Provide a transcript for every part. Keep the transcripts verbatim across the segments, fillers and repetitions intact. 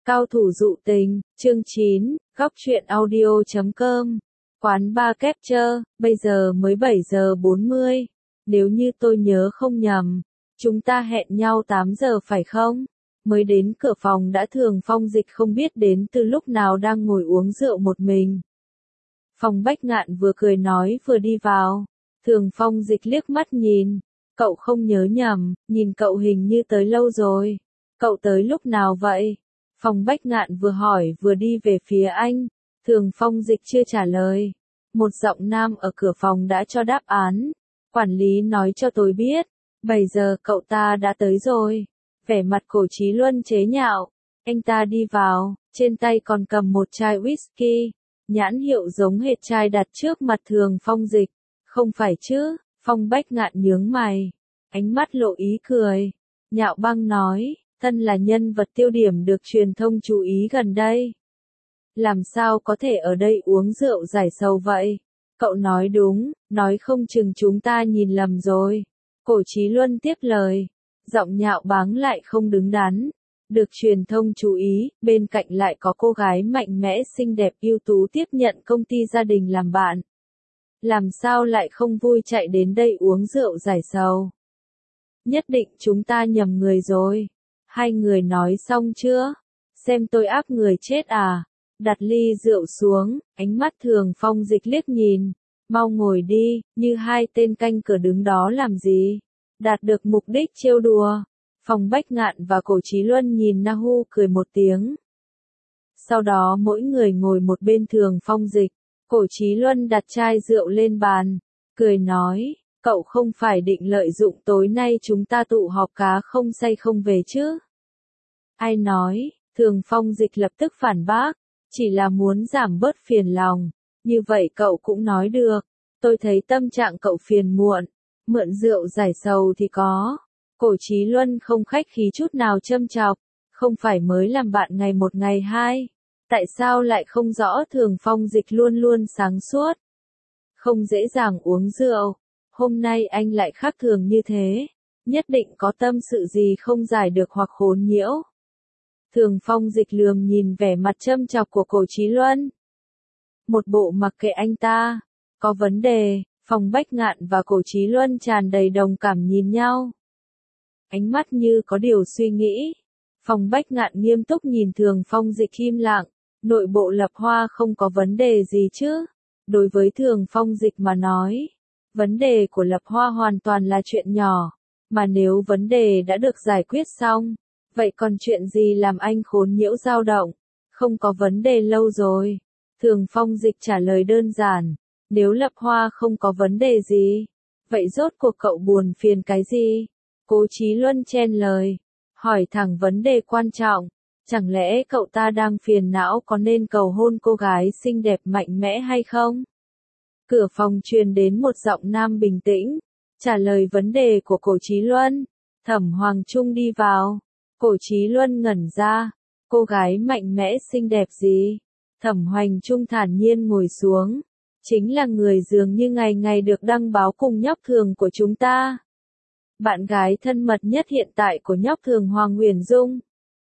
Cao thủ dụ tình, chương chín, góc truyện audio chấm com. Quán bar Capture, bây giờ mới bảy giờ bốn mươi. Nếu như tôi nhớ không nhầm, chúng ta hẹn nhau tám giờ phải không? Mới đến cửa phòng đã Thường Phong Dịch không biết đến từ lúc nào đang ngồi uống rượu một mình. Phong Bách Ngạn vừa cười nói vừa đi vào. Thường Phong Dịch liếc mắt nhìn. Cậu không nhớ nhầm, nhìn cậu hình như tới lâu rồi. Cậu tới lúc nào vậy? Phong Bách Ngạn vừa hỏi vừa đi về phía anh. Thường Phong Dịch chưa trả lời. Một giọng nam ở cửa phòng đã cho đáp án. Quản lý nói cho tôi biết. bảy giờ cậu ta đã tới rồi. Vẻ mặt Cổ Chí Luân chế nhạo. Anh ta đi vào, trên tay còn cầm một chai whisky. Nhãn hiệu giống hệt chai đặt trước mặt Thường Phong Dịch. Không phải chứ? Phong Bách Ngạn nhướng mày. Ánh mắt lộ ý cười. Nhạo băng nói. Thân là nhân vật tiêu điểm được truyền thông chú ý gần đây. Làm sao có thể ở đây uống rượu giải sầu vậy? Cậu nói đúng, nói không chừng chúng ta nhìn lầm rồi. Cổ Chí Luân tiếp lời. Giọng nhạo báng lại không đứng đắn. Được truyền thông chú ý, bên cạnh lại có cô gái mạnh mẽ xinh đẹp ưu tú tiếp nhận công ty gia đình làm bạn. Làm sao lại không vui chạy đến đây uống rượu giải sầu? Nhất định chúng ta nhầm người rồi. Hai người nói xong chưa? Xem tôi áp người chết à? Đặt ly rượu xuống, ánh mắt Thường Phong Dịch liếc nhìn. Mau ngồi đi, như hai tên canh cửa đứng đó làm gì? Đạt được mục đích trêu đùa. Phong Bách Ngạn và Cổ Chí Luân nhìn Nahu cười một tiếng. Sau đó mỗi người ngồi một bên Thường Phong Dịch. Cổ Chí Luân đặt chai rượu lên bàn, cười nói, cậu không phải định lợi dụng tối nay chúng ta tụ họp cá không say không về chứ? Ai nói? Thường Phong Dịch lập tức phản bác, chỉ là muốn giảm bớt phiền lòng, như vậy cậu cũng nói được, tôi thấy tâm trạng cậu phiền muộn, mượn rượu giải sầu thì có. Cổ Chí Luân không khách khí chút nào châm chọc, không phải mới làm bạn ngày một ngày hai. Tại sao lại không rõ Thường Phong Dịch luôn luôn sáng suốt? Không dễ dàng uống rượu. Hôm nay anh lại khác thường như thế. Nhất định có tâm sự gì không giải được hoặc khốn nhiễu. Thường Phong Dịch lườm nhìn vẻ mặt châm chọc của Cổ Chí Luân. Một bộ mặc kệ anh ta. Có vấn đề, Phong Bách Ngạn và Cổ Chí Luân tràn đầy đồng cảm nhìn nhau. Ánh mắt như có điều suy nghĩ. Phong Bách Ngạn nghiêm túc nhìn Thường Phong Dịch im lặng. Nội bộ Lập Hoa không có vấn đề gì chứ? Đối với Thường Phong Dịch mà nói, vấn đề của Lập Hoa hoàn toàn là chuyện nhỏ, mà nếu vấn đề đã được giải quyết xong, vậy còn chuyện gì làm anh khốn nhiễu dao động? Không có vấn đề lâu rồi. Thường Phong Dịch trả lời đơn giản, nếu Lập Hoa không có vấn đề gì, vậy rốt cuộc cậu buồn phiền cái gì? Cố Chí Luân chen lời, hỏi thẳng vấn đề quan trọng. Chẳng lẽ cậu ta đang phiền não có nên cầu hôn cô gái xinh đẹp mạnh mẽ hay không? Cửa phòng truyền đến một giọng nam bình tĩnh, trả lời vấn đề của Cổ Chí Luân. Thẩm Hoàng Trung đi vào. Cổ Chí Luân ngẩn ra. Cô gái mạnh mẽ xinh đẹp gì? Thẩm Hoàng Trung thản nhiên ngồi xuống. Chính là người dường như ngày ngày được đăng báo cùng nhóc Thường của chúng ta. Bạn gái thân mật nhất hiện tại của nhóc Thường Hoàng Uyển Dung.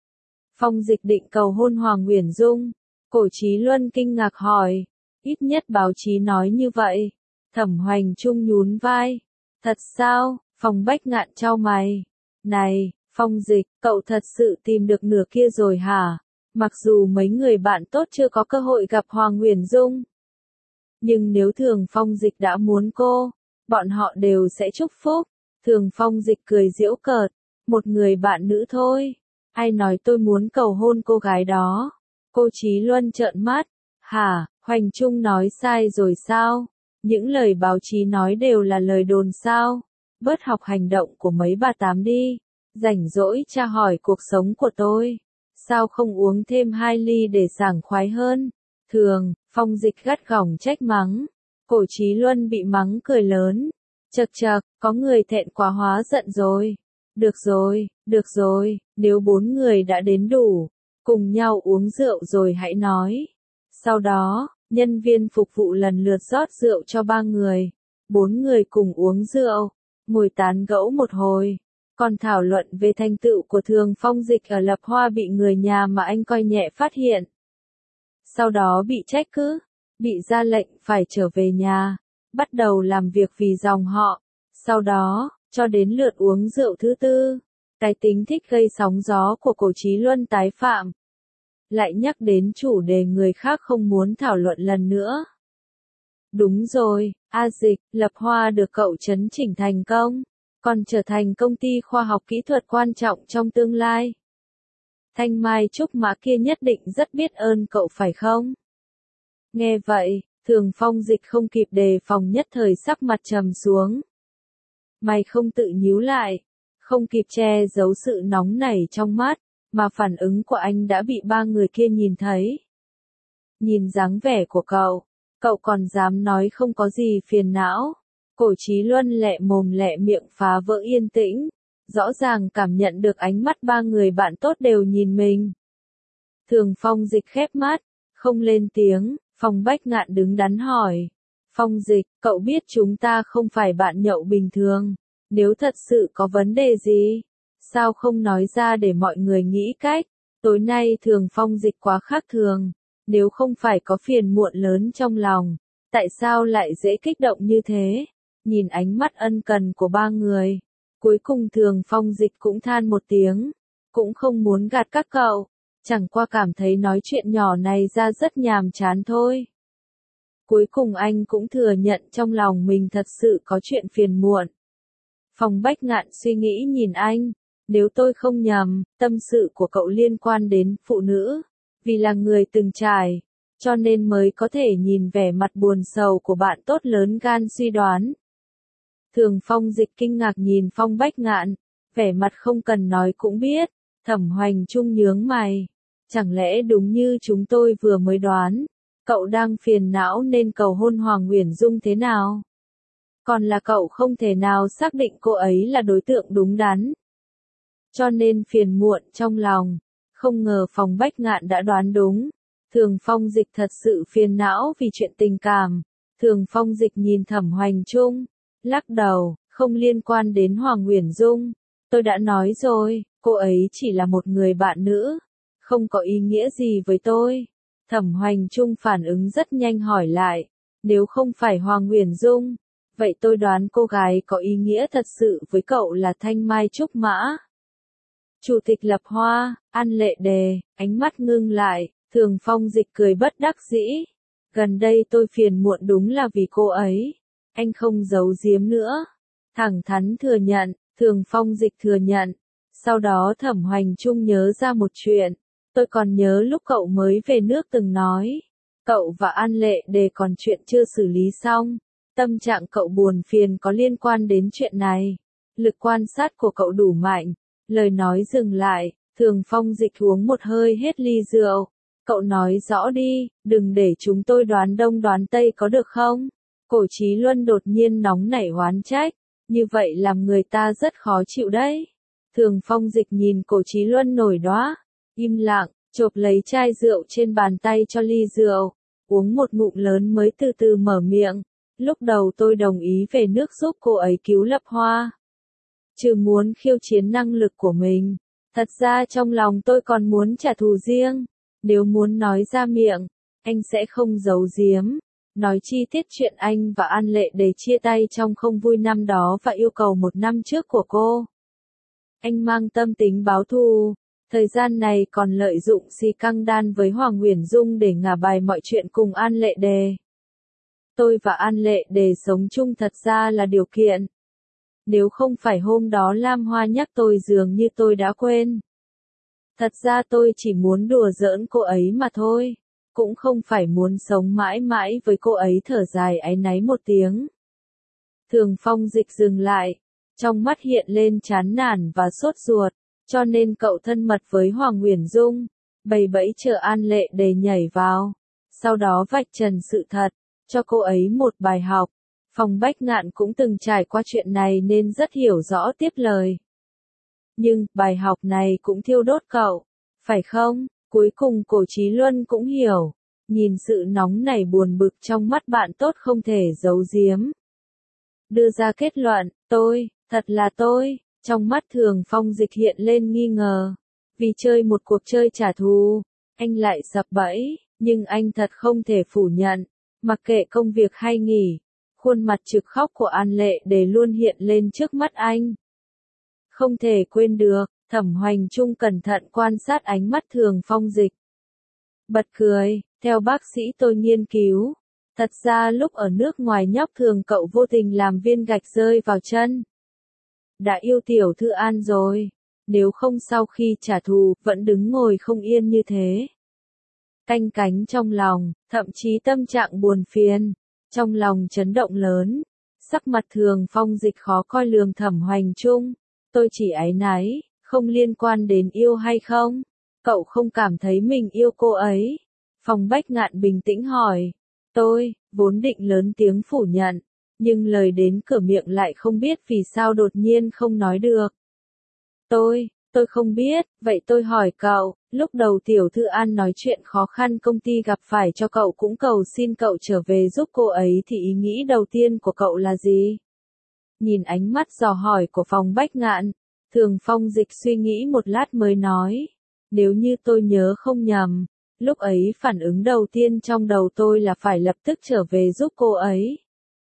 Phong Dịch định cầu hôn Hoàng Uyển Dung. Cổ Chí Luân kinh ngạc hỏi. Ít nhất báo chí nói như vậy. Thẩm Hoành Trung nhún vai. Thật sao? Phong Bách Ngạn chau mày. Này, Phong Dịch, cậu thật sự tìm được nửa kia rồi hả? Mặc dù mấy người bạn tốt chưa có cơ hội gặp Hoàng Uyển Dung. Nhưng nếu Thường Phong Dịch đã muốn cô, bọn họ đều sẽ chúc phúc. Thường Phong Dịch cười giễu cợt. Một người bạn nữ thôi. Ai nói tôi muốn cầu hôn cô gái đó? Cô Chí Luân trợn mắt. Hả, Hoành Trung nói sai rồi sao? Những lời báo chí nói đều là lời đồn sao? Bớt học hành động của mấy bà tám đi. Rảnh rỗi tra hỏi cuộc sống của tôi. Sao không uống thêm hai ly để sảng khoái hơn? Thường, Phong Dịch gắt gỏng trách mắng. Cổ Chí Luân bị mắng cười lớn. Chậc chậc, có người thẹn quá hóa giận rồi. Được rồi, được rồi, nếu bốn người đã đến đủ, cùng nhau uống rượu rồi hãy nói. Sau đó, nhân viên phục vụ lần lượt rót rượu cho ba người. Bốn người cùng uống rượu, ngồi tán gẫu một hồi. Còn thảo luận về thành tựu của Thường Phong Dịch ở Lập Hoa bị người nhà mà anh coi nhẹ phát hiện. Sau đó bị trách cứ, bị ra lệnh phải trở về nhà, bắt đầu làm việc vì dòng họ. Sau đó, cho đến lượt uống rượu thứ tư, cái tính thích gây sóng gió của Cổ Chí Luân tái phạm. Lại nhắc đến chủ đề người khác không muốn thảo luận lần nữa. Đúng rồi, A Dịch, Lập Hoa được cậu chấn chỉnh thành công, còn trở thành công ty khoa học kỹ thuật quan trọng trong tương lai. Thanh Mai Trúc Mã kia nhất định rất biết ơn cậu phải không? Nghe vậy, Thường Phong Dịch không kịp đề phòng nhất thời sắc mặt trầm xuống. Mày không tự nhíu lại, không kịp che giấu sự nóng nảy trong mắt, mà phản ứng của anh đã bị ba người kia nhìn thấy. Nhìn dáng vẻ của cậu, cậu còn dám nói không có gì phiền não. Cổ Chí Luân lẹ mồm lẹ miệng phá vỡ yên tĩnh, rõ ràng cảm nhận được ánh mắt ba người bạn tốt đều nhìn mình. Thường Phong Dịch khép mắt, không lên tiếng. Phong Bách Ngạn đứng đắn hỏi. Phong Dịch, cậu biết chúng ta không phải bạn nhậu bình thường. Nếu thật sự có vấn đề gì, sao không nói ra để mọi người nghĩ cách? Tối nay Thường Phong Dịch quá khác thường. Nếu không phải có phiền muộn lớn trong lòng, tại sao lại dễ kích động như thế? Nhìn ánh mắt ân cần của ba người, cuối cùng Thường Phong Dịch cũng than một tiếng. Cũng không muốn gạt các cậu. Chẳng qua cảm thấy nói chuyện nhỏ này ra rất nhàm chán thôi. Cuối cùng anh cũng thừa nhận trong lòng mình thật sự có chuyện phiền muộn. Phong Bách Ngạn suy nghĩ nhìn anh, nếu tôi không nhầm, tâm sự của cậu liên quan đến phụ nữ, vì là người từng trải, cho nên mới có thể nhìn vẻ mặt buồn sầu của bạn tốt lớn gan suy đoán. Thường Phong Dịch kinh ngạc nhìn Phong Bách Ngạn, vẻ mặt không cần nói cũng biết. Thẩm Hoành Trung nhướng mày, chẳng lẽ đúng như chúng tôi vừa mới đoán, cậu đang phiền não nên cầu hôn Hoàng Uyển Dung thế nào? Còn là cậu không thể nào xác định cô ấy là đối tượng đúng đắn, cho nên phiền muộn trong lòng. Không ngờ Phong Bách Ngạn đã đoán đúng. Thường Phong Dịch thật sự phiền não vì chuyện tình cảm. Thường Phong Dịch nhìn Thẩm Hoành Trung, lắc đầu, không liên quan đến Hoàng Uyển Dung. Tôi đã nói rồi, cô ấy chỉ là một người bạn nữ, không có ý nghĩa gì với tôi. Thẩm Hoành Trung phản ứng rất nhanh hỏi lại, nếu không phải Hoàng Uyển Dung, vậy tôi đoán cô gái có ý nghĩa thật sự với cậu là Thanh Mai Trúc Mã. Chủ tịch Lập Hoa, An Lệ Đề, ánh mắt ngưng lại, Thường Phong Dịch cười bất đắc dĩ. Gần đây tôi phiền muộn đúng là vì cô ấy. Anh không giấu giếm nữa. Thẳng thắn thừa nhận, Thường Phong Dịch thừa nhận. Sau đó Thẩm Hoành Trung nhớ ra một chuyện. Tôi còn nhớ lúc cậu mới về nước từng nói. Cậu và An Lệ Đề còn chuyện chưa xử lý xong. Tâm trạng cậu buồn phiền có liên quan đến chuyện này. Lực quan sát của cậu đủ mạnh. Lời nói dừng lại, Thường Phong Dịch uống một hơi hết ly rượu. Cậu nói rõ đi, đừng để chúng tôi đoán đông đoán tây có được không? Cổ Chí Luân đột nhiên nóng nảy oán trách. Như vậy làm người ta rất khó chịu đấy. Thường Phong Dịch nhìn Cổ Chí Luân nổi đoá, im lặng, chộp lấy chai rượu trên bàn tay cho ly rượu, uống một ngụm lớn mới từ từ mở miệng. Lúc đầu tôi đồng ý về nước giúp cô ấy cứu Lập Hoa. Trừ muốn khiêu chiến năng lực của mình, thật ra trong lòng tôi còn muốn trả thù riêng. Nếu muốn nói ra miệng, anh sẽ không giấu giếm. Nói chi tiết chuyện anh và An Lệ Đề chia tay trong không vui năm đó và yêu cầu một năm trước của cô. Anh mang tâm tính báo thù, thời gian này còn lợi dụng si căng đan với Hoàng Uyển Dung để ngả bài mọi chuyện cùng An Lệ Đề. Tôi và An Lệ Đề sống chung thật ra là điều kiện. Nếu không phải hôm đó Lam Hoa nhắc tôi dường như tôi đã quên. Thật ra tôi chỉ muốn đùa giỡn cô ấy mà thôi. Cũng không phải muốn sống mãi mãi với cô ấy. Thở dài áy náy một tiếng. Thường Phong Dịch dừng lại. Trong mắt hiện lên chán nản và sốt ruột. Cho nên cậu thân mật với Hoàng Uyển Dung. Bày bẫy chờ An Lệ Đề nhảy vào. Sau đó vạch trần sự thật. Cho cô ấy một bài học. Phong Bách Ngạn cũng từng trải qua chuyện này nên rất hiểu rõ tiếp lời. Nhưng, bài học này cũng thiêu đốt cậu. Phải không? Cuối cùng Cổ Chí Luân cũng hiểu. Nhìn sự nóng nảy buồn bực trong mắt bạn tốt không thể giấu giếm. Đưa ra kết luận, tôi, thật là tôi, Trong mắt Thường Phong Dịch hiện lên nghi ngờ. Vì chơi một cuộc chơi trả thù, anh lại sập bẫy, nhưng anh thật không thể phủ nhận. Mặc kệ công việc hay nghỉ, khuôn mặt trực khóc của An Lệ để luôn hiện lên trước mắt anh. Không thể quên được, Thẩm Hoành Trung cẩn thận quan sát ánh mắt Thường Phong Dịch. Bật cười, theo bác sĩ tôi nghiên cứu. Thật ra lúc ở nước ngoài nhóc Thường cậu vô tình làm viên gạch rơi vào chân. Đã yêu tiểu thư An rồi. Nếu không sau khi trả thù, vẫn đứng ngồi không yên như thế. Canh cánh trong lòng, thậm chí tâm trạng buồn phiền. Trong lòng chấn động lớn. Sắc mặt Thường Phong Dịch khó coi lườm Thẩm Hoành Trung. Tôi chỉ áy náy, không liên quan đến yêu hay không. Cậu không cảm thấy mình yêu cô ấy. Phong Bách Ngạn bình tĩnh hỏi. Tôi, vốn định lớn tiếng phủ nhận. Nhưng lời đến cửa miệng lại không biết vì sao đột nhiên không nói được. Tôi, tôi không biết, vậy tôi hỏi cậu, lúc đầu tiểu thư An nói chuyện khó khăn công ty gặp phải cho cậu cũng cầu xin cậu trở về giúp cô ấy thì ý nghĩ đầu tiên của cậu là gì? Nhìn ánh mắt dò hỏi của Phong Bách Ngạn, Thường Phong Dịch suy nghĩ một lát mới nói, nếu như tôi nhớ không nhầm, lúc ấy phản ứng đầu tiên trong đầu tôi là phải lập tức trở về giúp cô ấy.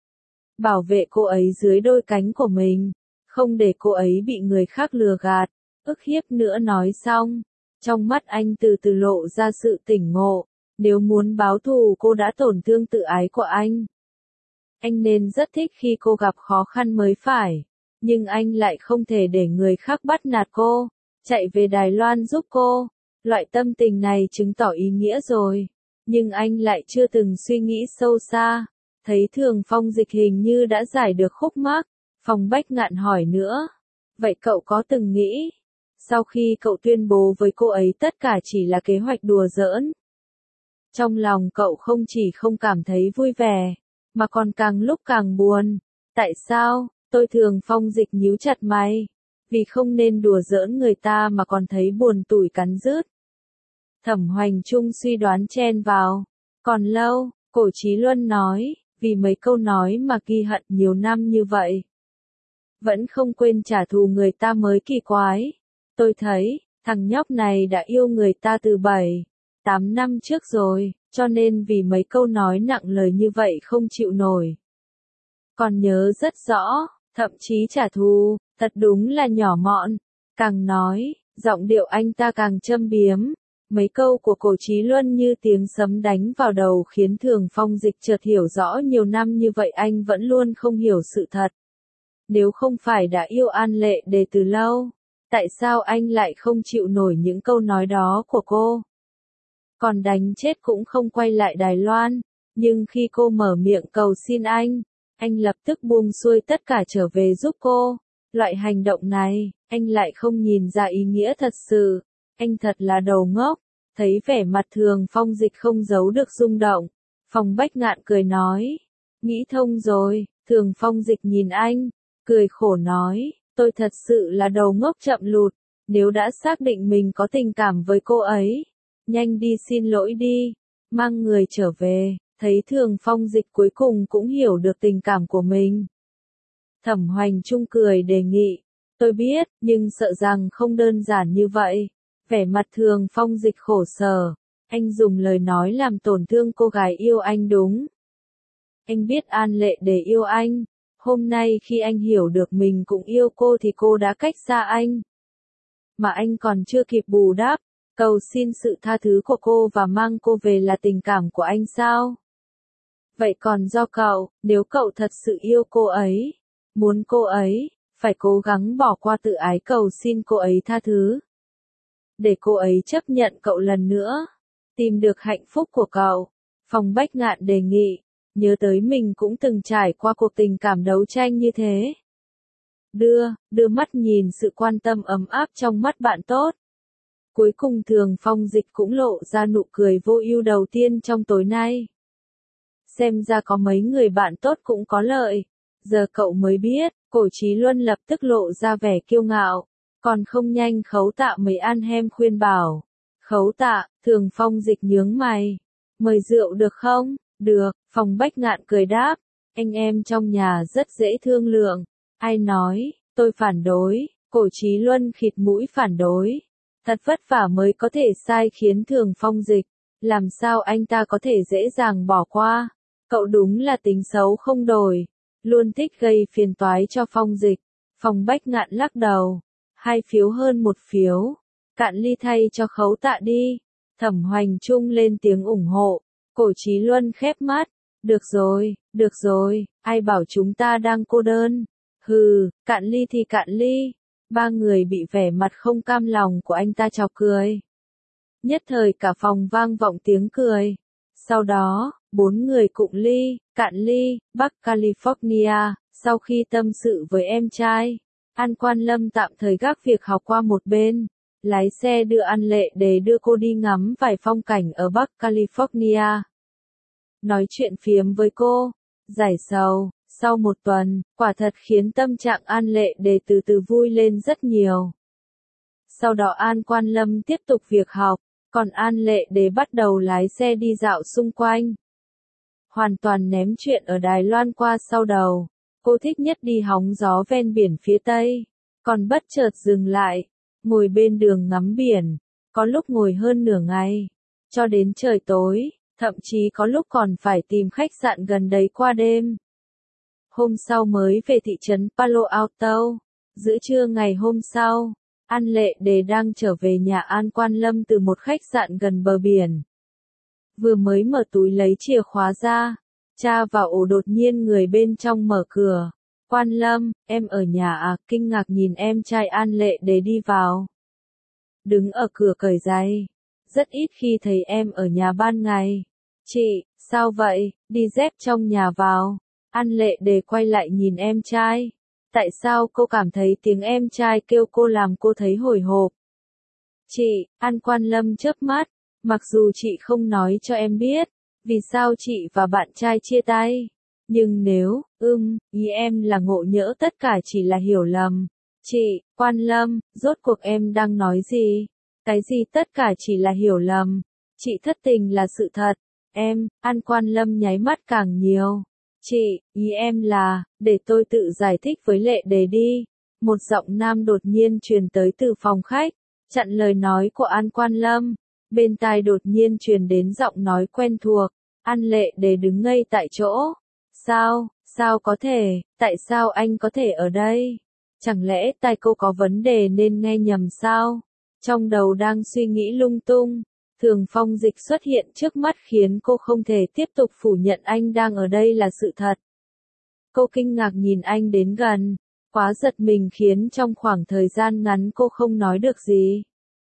Bảo vệ cô ấy dưới đôi cánh của mình, không để cô ấy bị người khác lừa gạt, ức hiếp nữa. Nói xong, trong mắt anh từ từ lộ ra sự tỉnh ngộ, nếu muốn báo thù cô đã tổn thương tự ái của anh. Anh nên rất thích khi cô gặp khó khăn mới phải, nhưng anh lại không thể để người khác bắt nạt cô, chạy về Đài Loan giúp cô. Loại tâm tình này chứng tỏ ý nghĩa rồi, nhưng anh lại chưa từng suy nghĩ sâu xa. Thấy Thường Phong Dịch hình như đã giải được khúc mắc, Phong Bách Ngạn hỏi nữa. Vậy cậu có từng nghĩ, sau khi cậu tuyên bố với cô ấy tất cả chỉ là kế hoạch đùa giỡn? Trong lòng cậu không chỉ không cảm thấy vui vẻ, mà còn càng lúc càng buồn. Tại sao? Tôi Thường Phong Dịch nhíu chặt mày. Vì không nên đùa giỡn người ta mà còn thấy buồn tủi cắn rứt. Thẩm Hoành Trung suy đoán chen vào. Còn lâu, Cổ Chí Luân nói, vì mấy câu nói mà ghi hận nhiều năm như vậy. Vẫn không quên trả thù người ta mới kỳ quái. Tôi thấy, thằng nhóc này đã yêu người ta từ bảy, tám năm trước rồi, cho nên vì mấy câu nói nặng lời như vậy không chịu nổi. Còn nhớ rất rõ, thậm chí trả thù, thật đúng là nhỏ mọn. Càng nói, giọng điệu anh ta càng châm biếm. Mấy câu của Cổ Chí Luân như tiếng sấm đánh vào đầu khiến Thường Phong Dịch chợt hiểu rõ nhiều năm như vậy anh vẫn luôn không hiểu sự thật. Nếu không phải đã yêu An Lệ Đề từ lâu, tại sao anh lại không chịu nổi những câu nói đó của cô? Còn đánh chết cũng không quay lại Đài Loan, nhưng khi cô mở miệng cầu xin anh, anh lập tức buông xuôi tất cả trở về giúp cô. Loại hành động này, anh lại không nhìn ra ý nghĩa thật sự. Anh thật là đầu ngốc. Thấy vẻ mặt Thường Phong Dịch không giấu được rung động, Phong Bách Ngạn cười nói, nghĩ thông rồi. Thường Phong Dịch nhìn anh, cười khổ nói, tôi thật sự là đầu ngốc chậm lụt. Nếu đã xác định mình có tình cảm với cô ấy, nhanh đi xin lỗi đi, mang người trở về. Thấy Thường Phong Dịch cuối cùng cũng hiểu được tình cảm của mình, Thẩm Hoành Trung cười đề nghị, tôi biết, nhưng sợ rằng không đơn giản như vậy. Vẻ mặt Thường Phong Dịch khổ sở, anh dùng lời nói làm tổn thương cô gái yêu anh đúng. Anh biết An Lệ Đề yêu anh, hôm nay khi anh hiểu được mình cũng yêu cô thì cô đã cách xa anh. Mà anh còn chưa kịp bù đắp, cầu xin sự tha thứ của cô và mang cô về là tình cảm của anh sao? Vậy còn do cậu, nếu cậu thật sự yêu cô ấy, muốn cô ấy, phải cố gắng bỏ qua tự ái cầu xin cô ấy tha thứ. Để cô ấy chấp nhận cậu lần nữa, tìm được hạnh phúc của cậu. Phong Bách Ngạn đề nghị, nhớ tới mình cũng từng trải qua cuộc tình cảm đấu tranh như thế. Đưa, đưa mắt nhìn sự quan tâm ấm áp trong mắt bạn tốt. Cuối cùng Thường Phong Dịch cũng lộ ra nụ cười vô ưu đầu tiên trong tối nay. Xem ra có mấy người bạn tốt cũng có lợi. Giờ cậu mới biết, Cổ Chí Luân lập tức lộ ra vẻ kiêu ngạo. Còn không nhanh Khấu Tạ mới ăn hem khuyên bảo. Khấu Tạ, Thường Phong Dịch nhướng mày. Mời rượu được không? Được, Phong Bách Ngạn cười đáp. Anh em trong nhà rất dễ thương lượng. Ai nói, tôi phản đối. Cổ Chí Luân khịt mũi phản đối. Thật vất vả mới có thể sai khiến Thường Phong Dịch. Làm sao anh ta có thể dễ dàng bỏ qua? Cậu đúng là tính xấu không đổi. Luôn thích gây phiền toái cho Phong Dịch. Phong Bách Ngạn lắc đầu. Hai phiếu hơn một phiếu. Cạn ly thay cho Khấu Tạ đi. Thẩm Hoành Trung lên tiếng ủng hộ. Cổ Chí Luân khép mắt. Được rồi, được rồi, ai bảo chúng ta đang cô đơn. Hừ, cạn ly thì cạn ly. Ba người bị vẻ mặt không cam lòng của anh ta chọc cười. Nhất thời cả phòng vang vọng tiếng cười. Sau đó, bốn người cụng ly, cạn ly, Bắc California, sau khi tâm sự với em trai. An Quan Lâm tạm thời gác việc học qua một bên. Lái xe đưa An Lệ để đưa cô đi ngắm vài phong cảnh ở Bắc California. Nói chuyện phiếm với cô, giải sầu, sau một tuần, quả thật khiến tâm trạng An Lệ Đề từ từ vui lên rất nhiều. Sau đó An Quan Lâm tiếp tục việc học, còn An Lệ Đề bắt đầu lái xe đi dạo xung quanh. Hoàn toàn ném chuyện ở Đài Loan qua sau đầu, cô thích nhất đi hóng gió ven biển phía Tây, còn bất chợt dừng lại, ngồi bên đường ngắm biển, có lúc ngồi hơn nửa ngày, cho đến trời tối. Thậm chí có lúc còn phải tìm khách sạn gần đấy qua đêm. Hôm sau mới về thị trấn Palo Alto. Giữa trưa ngày hôm sau, An Lệ Đề đang trở về nhà An Quan Lâm từ một khách sạn gần bờ biển. Vừa mới mở túi lấy chìa khóa ra, tra vào ổ đột nhiên người bên trong mở cửa. Quan Lâm, em ở nhà à? Kinh ngạc nhìn em trai An Lệ Đề đi vào. Đứng ở cửa cởi giày. Rất ít khi thấy em ở nhà ban ngày. Chị, sao vậy, đi dép trong nhà vào. An Lệ Đề quay lại nhìn em trai. Tại sao cô cảm thấy tiếng em trai kêu cô làm cô thấy hồi hộp? Chị, An Quan Lâm chớp mắt. Mặc dù chị không nói cho em biết, vì sao chị và bạn trai chia tay. Nhưng nếu, ưm, ý em là ngộ nhỡ tất cả chỉ là hiểu lầm. Chị, Quan Lâm, rốt cuộc em đang nói gì? Cái gì tất cả chỉ là hiểu lầm? Chị thất tình là sự thật. Em, An Quan Lâm nháy mắt càng nhiều. Chị, ý em là, để tôi tự giải thích với Lệ Đề đi. Một giọng nam đột nhiên truyền tới từ phòng khách, chặn lời nói của An Quan Lâm. Bên tai đột nhiên truyền đến giọng nói quen thuộc. An Lệ Đề đứng ngây tại chỗ. Sao, sao có thể, tại sao anh có thể ở đây? Chẳng lẽ tai cô có vấn đề nên nghe nhầm sao? Trong đầu đang suy nghĩ lung tung. Thường Phong Dịch xuất hiện trước mắt khiến cô không thể tiếp tục phủ nhận anh đang ở đây là sự thật. Cô kinh ngạc nhìn anh đến gần, quá giật mình khiến trong khoảng thời gian ngắn cô không nói được gì.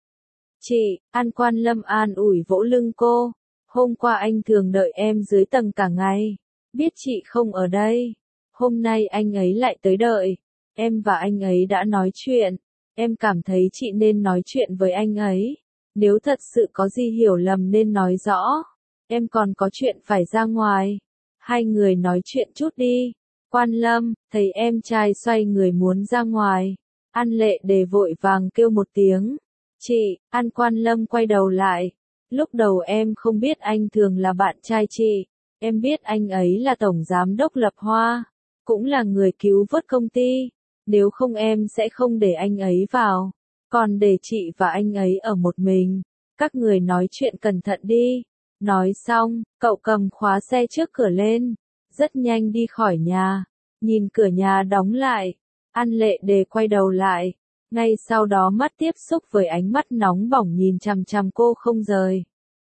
Chị, An Quan Lâm an ủi vỗ lưng cô. Hôm qua anh thường đợi em dưới tầng cả ngày. Biết chị không ở đây. Hôm nay anh ấy lại tới đợi. Em và anh ấy đã nói chuyện. Em cảm thấy chị nên nói chuyện với anh ấy. Nếu thật sự có gì hiểu lầm nên nói rõ. Em còn có chuyện phải ra ngoài. Hai người nói chuyện chút đi. Quan Lâm, thấy em trai xoay người muốn ra ngoài. An Lệ Đề vội vàng kêu một tiếng. Chị, An Quan Lâm quay đầu lại. Lúc đầu em không biết anh thường là bạn trai chị. Em biết anh ấy là tổng giám đốc Lập Hoa. Cũng là người cứu vớt công ty. Nếu không em sẽ không để anh ấy vào. Còn để chị và anh ấy ở một mình. Các người nói chuyện cẩn thận đi. Nói xong, cậu cầm khóa xe trước cửa lên. Rất nhanh đi khỏi nhà. Nhìn cửa nhà đóng lại. An Lệ Đề quay đầu lại. Ngay sau đó mắt tiếp xúc với ánh mắt nóng bỏng nhìn chằm chằm cô không rời.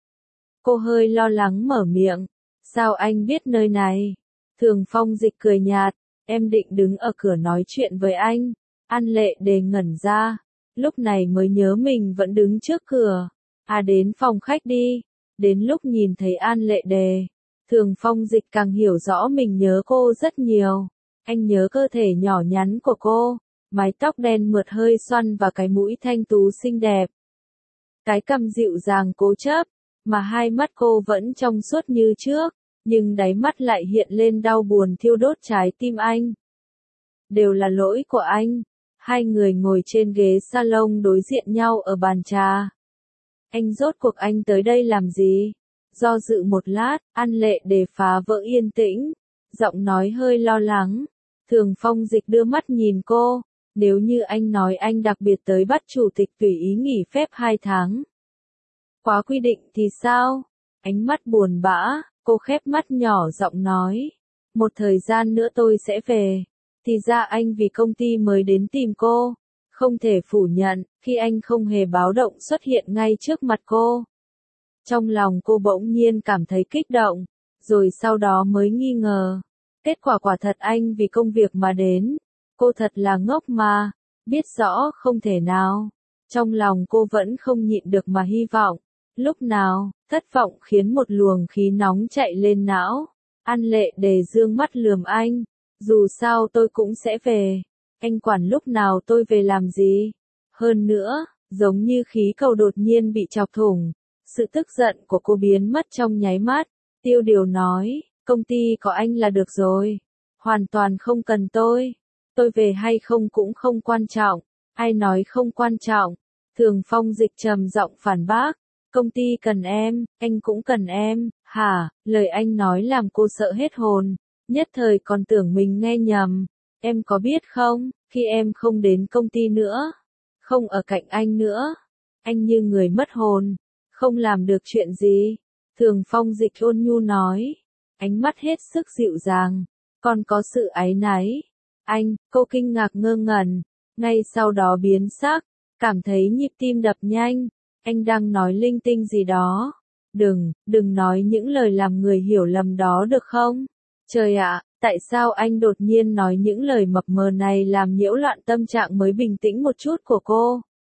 Cô hơi lo lắng mở miệng. Sao anh biết nơi này? Thường Phong Dịch cười nhạt. Em định đứng ở cửa nói chuyện với anh. An Lệ Đề ngẩn ra. Lúc này mới nhớ mình vẫn đứng trước cửa. À đến phòng khách đi. Đến lúc nhìn thấy An Lệ Đề. Thường Phong Dịch càng hiểu rõ mình nhớ cô rất nhiều. Anh nhớ cơ thể nhỏ nhắn của cô. Mái tóc đen mượt hơi xoăn và cái mũi thanh tú xinh đẹp. Cái cằm dịu dàng cố chấp. Mà hai mắt cô vẫn trong suốt như trước. Nhưng đáy mắt lại hiện lên đau buồn thiêu đốt trái tim anh. Đều là lỗi của anh. Hai người ngồi trên ghế salon đối diện nhau ở bàn trà. Anh rốt cuộc anh tới đây làm gì? Do dự một lát, An Lệ Đề phá vỡ yên tĩnh. Giọng nói hơi lo lắng. Thường Phong Dịch đưa mắt nhìn cô. Nếu như anh nói anh đặc biệt tới bắt chủ tịch tùy ý nghỉ phép hai tháng. Quá quy định thì sao? Ánh mắt buồn bã, cô khép mắt nhỏ giọng nói. Một thời gian nữa tôi sẽ về. Thì ra anh vì công ty mới đến tìm cô. Không thể phủ nhận, khi anh không hề báo động xuất hiện ngay trước mặt cô. Trong lòng cô bỗng nhiên cảm thấy kích động, rồi sau đó mới nghi ngờ. Kết quả quả thật anh vì công việc mà đến. Cô thật là ngốc mà, biết rõ không thể nào. Trong lòng cô vẫn không nhịn được mà hy vọng. Lúc nào, thất vọng khiến một luồng khí nóng chạy lên não. An Lệ Đề dương mắt lườm anh. Dù sao tôi cũng sẽ về. Anh quản lúc nào tôi về làm gì? Hơn nữa, giống như khí cầu đột nhiên bị chọc thủng. Sự tức giận của cô biến mất trong nháy mắt. Tiêu Điều nói, công ty có anh là được rồi. Hoàn toàn không cần tôi. Tôi về hay không cũng không quan trọng. Ai nói không quan trọng? Thường Phong Dịch trầm giọng phản bác. Công ty cần em, anh cũng cần em. Hả? Lời anh nói làm cô sợ hết hồn. Nhất thời còn tưởng mình nghe nhầm. Em có biết không, khi em không đến công ty nữa, không ở cạnh anh nữa, anh như người mất hồn, không làm được chuyện gì. Thường Phong Dịch ôn nhu nói, ánh mắt hết sức dịu dàng, còn có sự áy náy. Anh, cô kinh ngạc ngơ ngẩn, ngay sau đó biến sắc, cảm thấy nhịp tim đập nhanh. Anh đang nói linh tinh gì đó. Đừng, đừng nói những lời làm người hiểu lầm đó được không? Trời ạ, tại sao anh đột nhiên nói những lời mập mờ này làm nhiễu loạn tâm trạng mới bình tĩnh một chút của cô?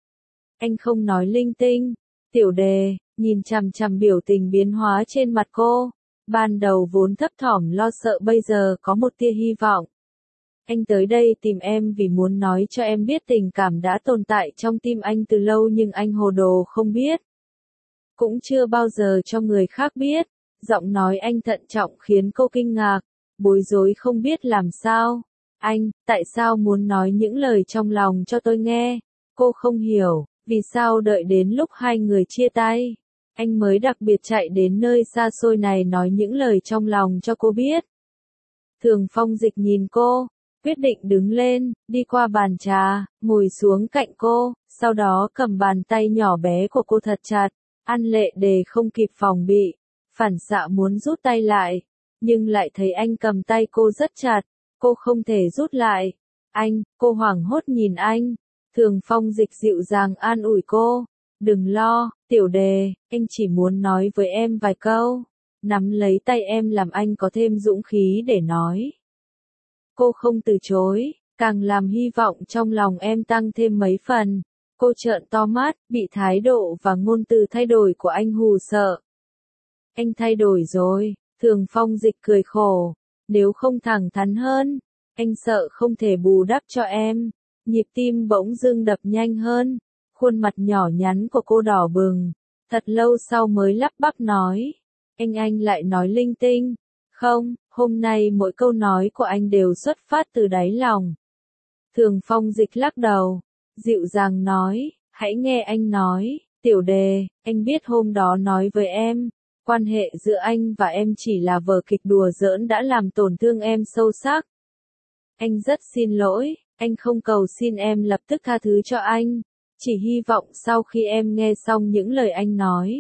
Anh không nói linh tinh. Tiểu Đề, nhìn chằm chằm biểu tình biến hóa trên mặt cô. Ban đầu vốn thấp thỏm lo sợ bây giờ có một tia hy vọng. Anh tới đây tìm em vì muốn nói cho em biết tình cảm đã tồn tại trong tim anh từ lâu nhưng anh hồ đồ không biết. Cũng chưa bao giờ cho người khác biết. Giọng nói anh thận trọng khiến cô kinh ngạc, bối rối không biết làm sao. Anh, tại sao muốn nói những lời trong lòng cho tôi nghe? Cô không hiểu, vì sao đợi đến lúc hai người chia tay, anh mới đặc biệt chạy đến nơi xa xôi này nói những lời trong lòng cho cô biết. Thường Phong Dịch nhìn cô, quyết định đứng lên, đi qua bàn trà, ngồi xuống cạnh cô, sau đó cầm bàn tay nhỏ bé của cô thật chặt. An Lệ Đề không kịp phòng bị, phản xạ muốn rút tay lại, nhưng lại thấy anh cầm tay cô rất chặt, cô không thể rút lại. Anh, cô hoảng hốt nhìn anh. Thường Phong Dịch dịu dàng an ủi cô, đừng lo, Tiểu Đề, anh chỉ muốn nói với em vài câu, nắm lấy tay em làm anh có thêm dũng khí để nói. Cô không từ chối, càng làm hy vọng trong lòng em tăng thêm mấy phần. Cô trợn to mắt, bị thái độ và ngôn từ thay đổi của anh hù sợ. Anh thay đổi rồi, Thường Phong Dịch cười khổ, nếu không thẳng thắn hơn, anh sợ không thể bù đắp cho em. Nhịp tim bỗng dưng đập nhanh hơn, khuôn mặt nhỏ nhắn của cô đỏ bừng, thật lâu sau mới lắp bắp nói, anh anh lại nói linh tinh. Không, hôm nay mỗi câu nói của anh đều xuất phát từ đáy lòng. Thường Phong Dịch lắc đầu, dịu dàng nói, hãy nghe anh nói, Tiểu Đề, anh biết hôm đó nói với em, quan hệ giữa anh và em chỉ là vở kịch đùa giỡn đã làm tổn thương em sâu sắc. Anh rất xin lỗi, anh không cầu xin em lập tức tha thứ cho anh, chỉ hy vọng sau khi em nghe xong những lời anh nói,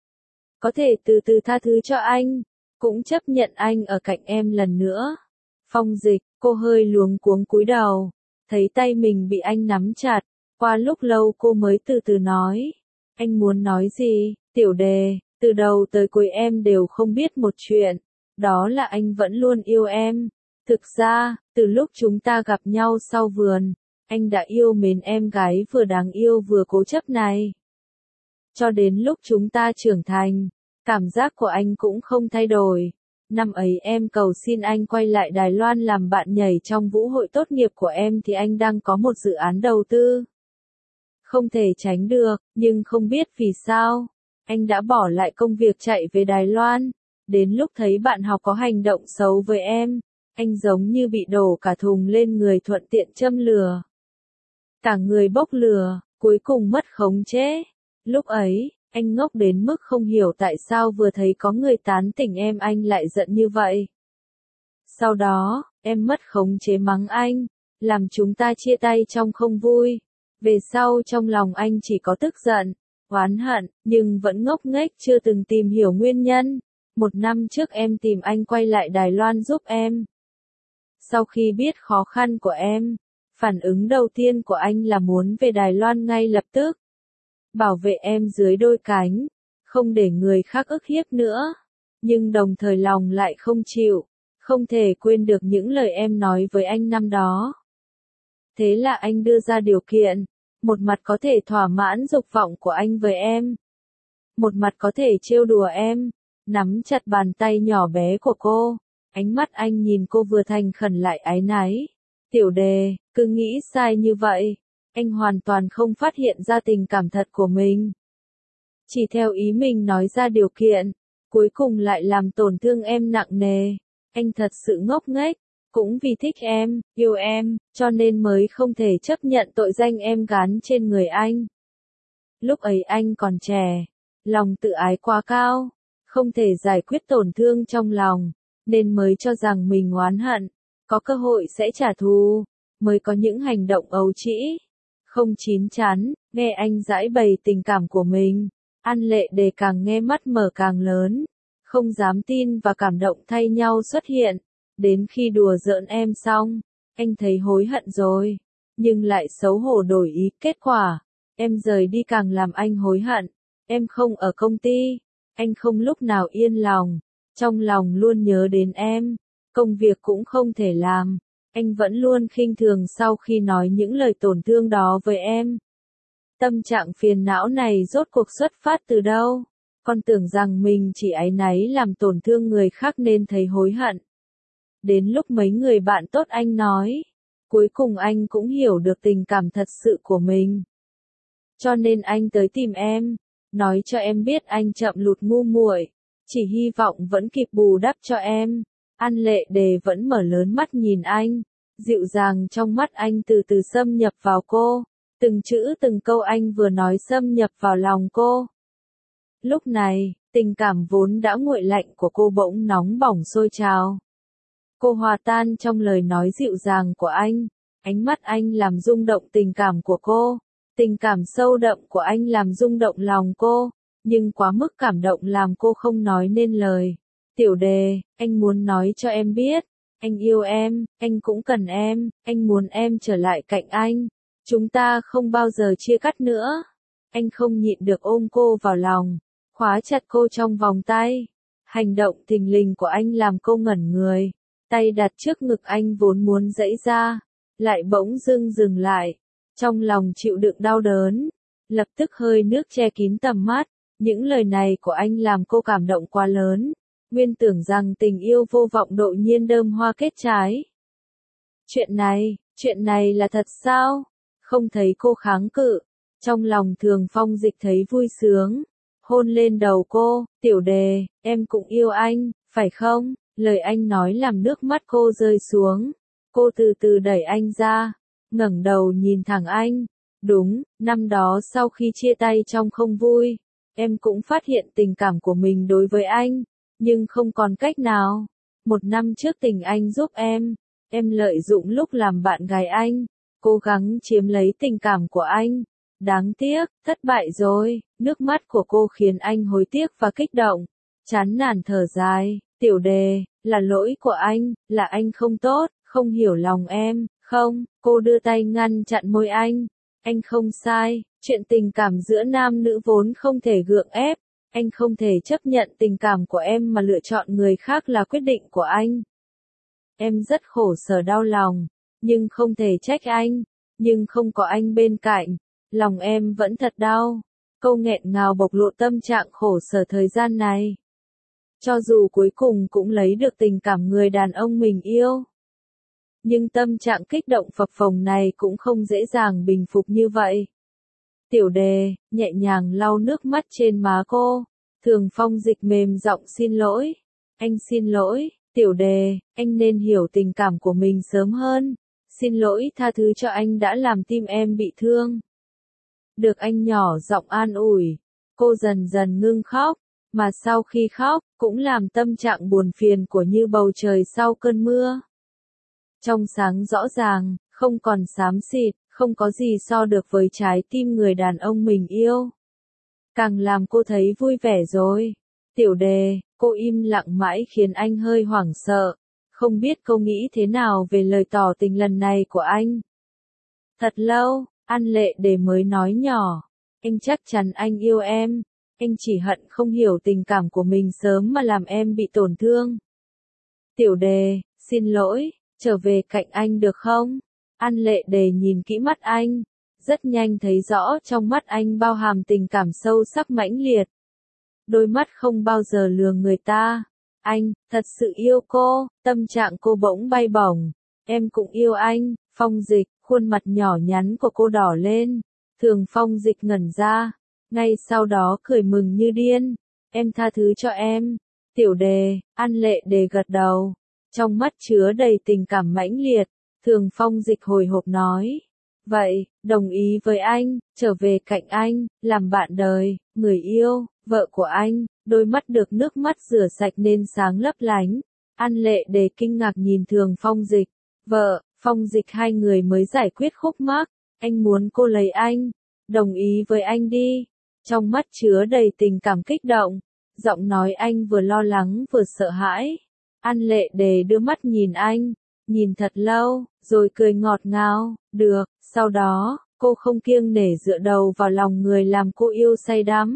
có thể từ từ tha thứ cho anh, cũng chấp nhận anh ở cạnh em lần nữa. Phong Dịch, cô hơi luống cuống cúi đầu, thấy tay mình bị anh nắm chặt, qua lúc lâu cô mới từ từ nói, anh muốn nói gì, Tiểu Đề, từ đầu tới cuối em đều không biết một chuyện, đó là anh vẫn luôn yêu em. Thực ra, từ lúc chúng ta gặp nhau sau vườn, anh đã yêu mến em gái vừa đáng yêu vừa cố chấp này. Cho đến lúc chúng ta trưởng thành, cảm giác của anh cũng không thay đổi. Năm ấy em cầu xin anh quay lại Đài Loan làm bạn nhảy trong vũ hội tốt nghiệp của em thì anh đang có một dự án đầu tư. Không thể tránh được, nhưng không biết vì sao, anh đã bỏ lại công việc chạy về Đài Loan. Đến lúc thấy bạn học có hành động xấu với em, anh giống như bị đổ cả thùng lên người thuận tiện châm lửa. Cả người bốc lửa, cuối cùng mất khống chế. Lúc ấy, anh ngốc đến mức không hiểu tại sao vừa thấy có người tán tỉnh em anh lại giận như vậy. Sau đó, em mất khống chế mắng anh, làm chúng ta chia tay trong không vui. Về sau trong lòng anh chỉ có tức giận, oán hận, nhưng vẫn ngốc nghếch chưa từng tìm hiểu nguyên nhân. Một năm trước em tìm anh quay lại Đài Loan giúp em. Sau khi biết khó khăn của em, phản ứng đầu tiên của anh là muốn về Đài Loan ngay lập tức. Bảo vệ em dưới đôi cánh, không để người khác ức hiếp nữa. Nhưng đồng thời lòng lại không chịu, không thể quên được những lời em nói với anh năm đó. Thế là anh đưa ra điều kiện, một mặt có thể thỏa mãn dục vọng của anh với em, một mặt có thể trêu đùa em, nắm chặt bàn tay nhỏ bé của cô. Ánh mắt anh nhìn cô vừa thành khẩn lại áy náy. Tiểu Đề, cứ nghĩ sai như vậy. Anh hoàn toàn không phát hiện ra tình cảm thật của mình. Chỉ theo ý mình nói ra điều kiện, cuối cùng lại làm tổn thương em nặng nề. Anh thật sự ngốc nghếch, cũng vì thích em, yêu em, cho nên mới không thể chấp nhận tội danh em gán trên người anh. Lúc ấy anh còn trẻ, lòng tự ái quá cao, không thể giải quyết tổn thương trong lòng, nên mới cho rằng mình oán hận, có cơ hội sẽ trả thù, mới có những hành động ấu trĩ, không chín chắn. Nghe anh giải bày tình cảm của mình, An Lệ Đề càng nghe mắt mở càng lớn, không dám tin và cảm động thay nhau xuất hiện. Đến khi đùa giỡn em xong, anh thấy hối hận rồi, nhưng lại xấu hổ đổi ý. Kết quả, em rời đi càng làm anh hối hận. Em không ở công ty, anh không lúc nào yên lòng, trong lòng luôn nhớ đến em, công việc cũng không thể làm, anh vẫn luôn khinh thường sau khi nói những lời tổn thương đó với em. Tâm trạng phiền não này rốt cuộc xuất phát từ đâu? Con tưởng rằng mình chỉ áy náy làm tổn thương người khác nên thấy hối hận. Đến lúc mấy người bạn tốt anh nói, cuối cùng anh cũng hiểu được tình cảm thật sự của mình. Cho nên anh tới tìm em, nói cho em biết anh chậm lụt ngu muội, chỉ hy vọng vẫn kịp bù đắp cho em. An Lệ Đề vẫn mở lớn mắt nhìn anh, dịu dàng trong mắt anh từ từ xâm nhập vào cô, từng chữ từng câu anh vừa nói xâm nhập vào lòng cô. Lúc này, tình cảm vốn đã nguội lạnh của cô bỗng nóng bỏng sôi trào. Cô hòa tan trong lời nói dịu dàng của anh, ánh mắt anh làm rung động tình cảm của cô, tình cảm sâu đậm của anh làm rung động lòng cô, nhưng quá mức cảm động làm cô không nói nên lời. Tiểu Đề, anh muốn nói cho em biết, anh yêu em, anh cũng cần em, anh muốn em trở lại cạnh anh, chúng ta không bao giờ chia cắt nữa. Anh không nhịn được ôm cô vào lòng, khóa chặt cô trong vòng tay. Hành động thình lình của anh làm cô ngẩn người, tay đặt trước ngực anh vốn muốn giãy ra, lại bỗng dưng dừng lại, trong lòng chịu đựng đau đớn, lập tức hơi nước che kín tầm mắt. Những lời này của anh làm cô cảm động quá lớn, nguyên tưởng rằng tình yêu vô vọng đột nhiên đơm hoa kết trái. Chuyện này, chuyện này là thật sao? Không thấy cô kháng cự, trong lòng Thường Phong Dịch thấy vui sướng, hôn lên đầu cô. Tiểu Đề, em cũng yêu anh, phải không? Lời anh nói làm nước mắt cô rơi xuống, cô từ từ đẩy anh ra, ngẩng đầu nhìn thẳng anh. Đúng, năm đó sau khi chia tay trong không vui, em cũng phát hiện tình cảm của mình đối với anh, nhưng không còn cách nào. Một năm trước tình anh giúp em, em lợi dụng lúc làm bạn gái anh, cố gắng chiếm lấy tình cảm của anh. Đáng tiếc, thất bại rồi. Nước mắt của cô khiến anh hối tiếc và kích động, chán nản thở dài. Tiểu Đề, là lỗi của anh, là anh không tốt, không hiểu lòng em. Không, cô đưa tay ngăn chặn môi anh. Anh không sai, chuyện tình cảm giữa nam nữ vốn không thể gượng ép. Anh không thể chấp nhận tình cảm của em mà lựa chọn người khác là quyết định của anh. Em rất khổ sở đau lòng, nhưng không thể trách anh. Nhưng không có anh bên cạnh, lòng em vẫn thật đau. Câu nghẹn ngào bộc lộ tâm trạng khổ sở thời gian này. Cho dù cuối cùng cũng lấy được tình cảm người đàn ông mình yêu, nhưng tâm trạng kích động phập phồng này cũng không dễ dàng bình phục như vậy. Tiểu Đề, nhẹ nhàng lau nước mắt trên má cô. Thường Phong Dịch mềm giọng xin lỗi. Anh xin lỗi, Tiểu Đề, anh nên hiểu tình cảm của mình sớm hơn. Xin lỗi, tha thứ cho anh đã làm tim em bị thương. Được anh nhỏ giọng an ủi, cô dần dần ngưng khóc, mà sau khi khóc, cũng làm tâm trạng buồn phiền của như bầu trời sau cơn mưa. Trong sáng rõ ràng, không còn xám xịt, không có gì so được với trái tim người đàn ông mình yêu. Càng làm cô thấy vui vẻ rồi. Tiểu Đề, cô im lặng mãi khiến anh hơi hoảng sợ, không biết cô nghĩ thế nào về lời tỏ tình lần này của anh. Thật lâu, An Lệ Đề mới nói nhỏ, anh chắc chắn anh yêu em, anh chỉ hận không hiểu tình cảm của mình sớm mà làm em bị tổn thương. Tiểu Đề, xin lỗi, trở về cạnh anh được không? An Lệ Đề nhìn kỹ mắt anh, rất nhanh thấy rõ trong mắt anh bao hàm tình cảm sâu sắc mãnh liệt. Đôi mắt không bao giờ lừa người ta. Anh, thật sự yêu cô, tâm trạng cô bỗng bay bổng. Em cũng yêu anh, Phong Dịch, khuôn mặt nhỏ nhắn của cô đỏ lên. Thường Phong Dịch ngẩn ra, ngay sau đó cười mừng như điên. Em tha thứ cho em. Tiểu Đề, An Lệ Đề gật đầu. Trong mắt chứa đầy tình cảm mãnh liệt. Thường Phong Dịch hồi hộp nói. Vậy, đồng ý với anh, trở về cạnh anh, làm bạn đời, người yêu, vợ của anh, đôi mắt được nước mắt rửa sạch nên sáng lấp lánh. An Lệ Đề kinh ngạc nhìn Thường Phong Dịch. Vợ, Phong Dịch hai người mới giải quyết khúc mắc, anh muốn cô lấy anh, đồng ý với anh đi. Trong mắt chứa đầy tình cảm kích động, giọng nói anh vừa lo lắng vừa sợ hãi. An Lệ Đề đưa mắt nhìn anh, nhìn thật lâu, rồi cười ngọt ngào, được, sau đó, cô không kiêng nể dựa đầu vào lòng người làm cô yêu say đắm.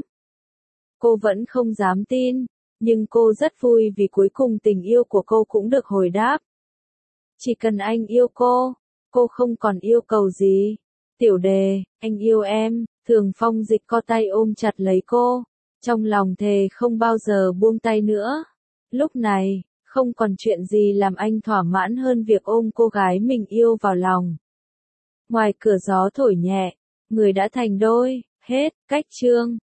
Cô vẫn không dám tin, nhưng cô rất vui vì cuối cùng tình yêu của cô cũng được hồi đáp. Chỉ cần anh yêu cô, cô không còn yêu cầu gì. Tiểu Đề, anh yêu em. Thường Phong Dịch co tay ôm chặt lấy cô, trong lòng thề không bao giờ buông tay nữa. Lúc này, không còn chuyện gì làm anh thỏa mãn hơn việc ôm cô gái mình yêu vào lòng. Ngoài cửa gió thổi nhẹ, người đã thành đôi, hết, cách chương.